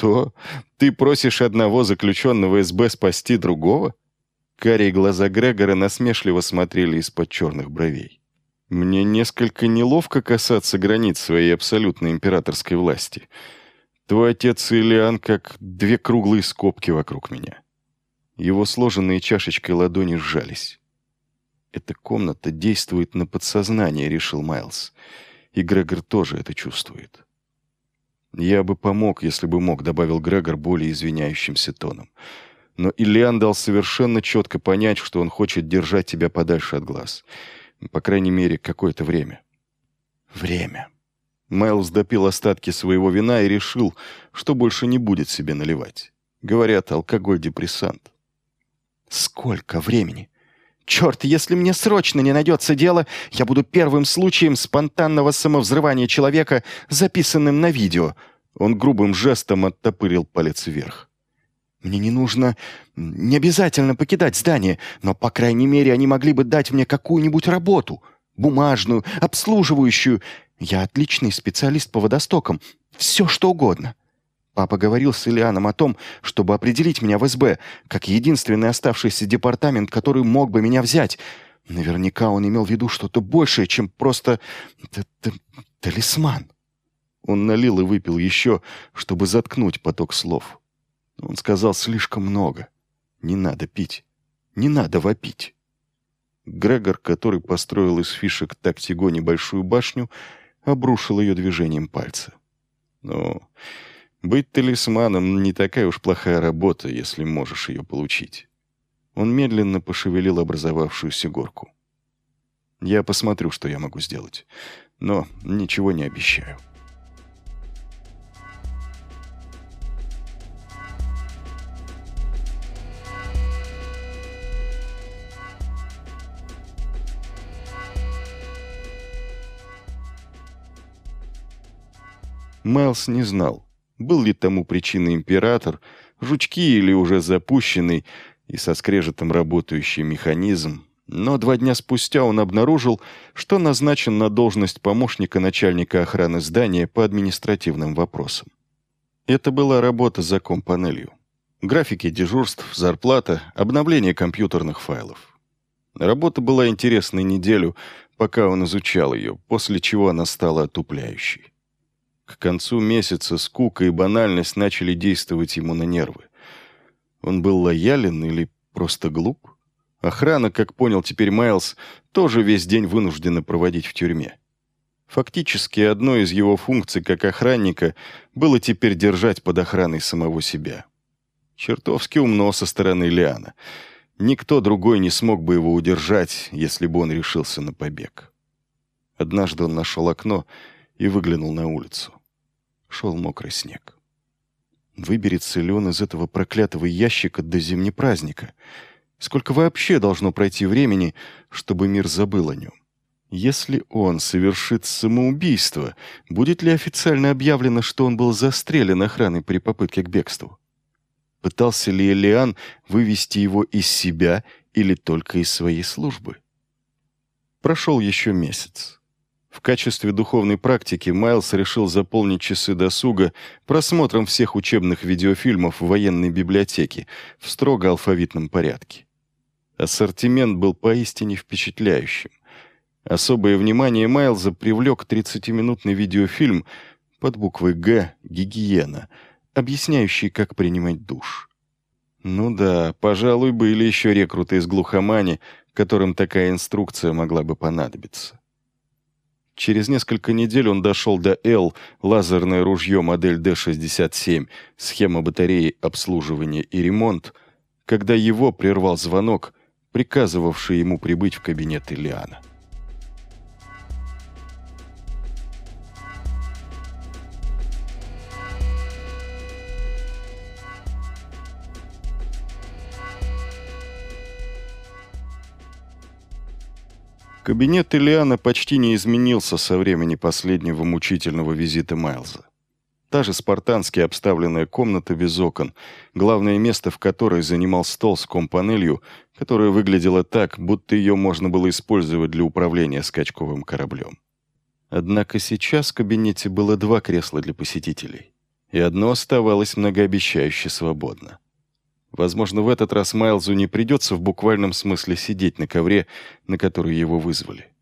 «Что? Ты просишь одного заключенного СБ спасти другого?» Карие глаза Грегора насмешливо смотрели из-под черных бровей. «Мне несколько неловко касаться границ своей абсолютной императорской власти. Твой отец и Лиан как две круглые скобки вокруг меня». Его сложенные чашечкой ладони сжались. «Эта комната действует на подсознание», — решил Майлз. И Грегор тоже это чувствует. «Я бы помог, если бы мог», — добавил Грегор более извиняющимся тоном. «Но Ильян дал совершенно четко понять, что он хочет держать тебя подальше от глаз. По крайней мере, какое-то время». Время. Майлз допил остатки своего вина и решил, что больше не будет себе наливать. Говорят, алкоголь — депрессант. «Сколько времени? Черт, если мне срочно не найдется дело, я буду первым случаем спонтанного самовзрывания человека, записанным на видео». Он грубым жестом оттопырил палец вверх. «Мне не обязательно покидать здание, но, по крайней мере, они могли бы дать мне какую-нибудь работу. Бумажную, обслуживающую. Я отличный специалист по водостокам. Все, что угодно». Папа говорил с Ильяном о том, чтобы определить меня в СБ, как единственный оставшийся департамент, который мог бы меня взять. Наверняка он имел в виду что-то большее, чем просто талисман. Он налил и выпил еще, чтобы заткнуть поток слов. Он сказал слишком много. Не надо пить. Не надо вопить. Грегор, который построил из фишек Тактиго небольшую башню, обрушил ее движением пальца. «Ну, быть талисманом не такая уж плохая работа, если можешь ее получить». Он медленно пошевелил образовавшуюся горку. «Я посмотрю, что я могу сделать, но ничего не обещаю». Майлз не знал, был ли тому причиной император, жучки или уже запущенный и со скрежетом работающий механизм, но 2 дня спустя он обнаружил, что назначен на должность помощника начальника охраны здания по административным вопросам. Это была работа за компанелью. Графики дежурств, зарплата, обновление компьютерных файлов. Работа была интересной неделю, пока он изучал ее, после чего она стала отупляющей. К концу месяца скука и банальность начали действовать ему на нервы. Он был лоялен или просто глуп? Охрана, как понял теперь Майлз, тоже весь день вынуждена проводить в тюрьме. Фактически, одной из его функций как охранника было теперь держать под охраной самого себя. Чертовски умно со стороны Лиана. Никто другой не смог бы его удержать, если бы он решился на побег. Однажды он нашел окно и выглянул на улицу. Шел мокрый снег. Выберется ли он из этого проклятого ящика до зимнепраздника? Сколько вообще должно пройти времени, чтобы мир забыл о нем? Если он совершит самоубийство, будет ли официально объявлено, что он был застрелен охраной при попытке к бегству? Пытался ли Элиан вывести его из себя или только из своей службы? Прошел еще месяц. В качестве духовной практики Майлз решил заполнить часы досуга просмотром всех учебных видеофильмов в военной библиотеке в строго алфавитном порядке. Ассортимент был поистине впечатляющим. Особое внимание Майлза привлек 30-минутный видеофильм под буквой «Г» «Гигиена», объясняющий, как принимать душ. Ну да, пожалуй, были еще рекруты из глухомани, которым такая инструкция могла бы понадобиться. Через несколько недель он дошел до «Л», лазерное ружье модель Д-67, схема батареи, обслуживания и ремонт, когда его прервал звонок, приказывавший ему прибыть в кабинет Ильяна. Кабинет Ильяна почти не изменился со времени последнего мучительного визита Майлза. Та же спартански обставленная комната без окон, главное место в которой занимал стол с компанелью, которая выглядела так, будто ее можно было использовать для управления скачковым кораблем. Однако сейчас в кабинете было 2 кресла для посетителей. и одно оставалось многообещающе свободно. Возможно, в этот раз Майлзу не придется в буквальном смысле сидеть на ковре, на который его вызвали.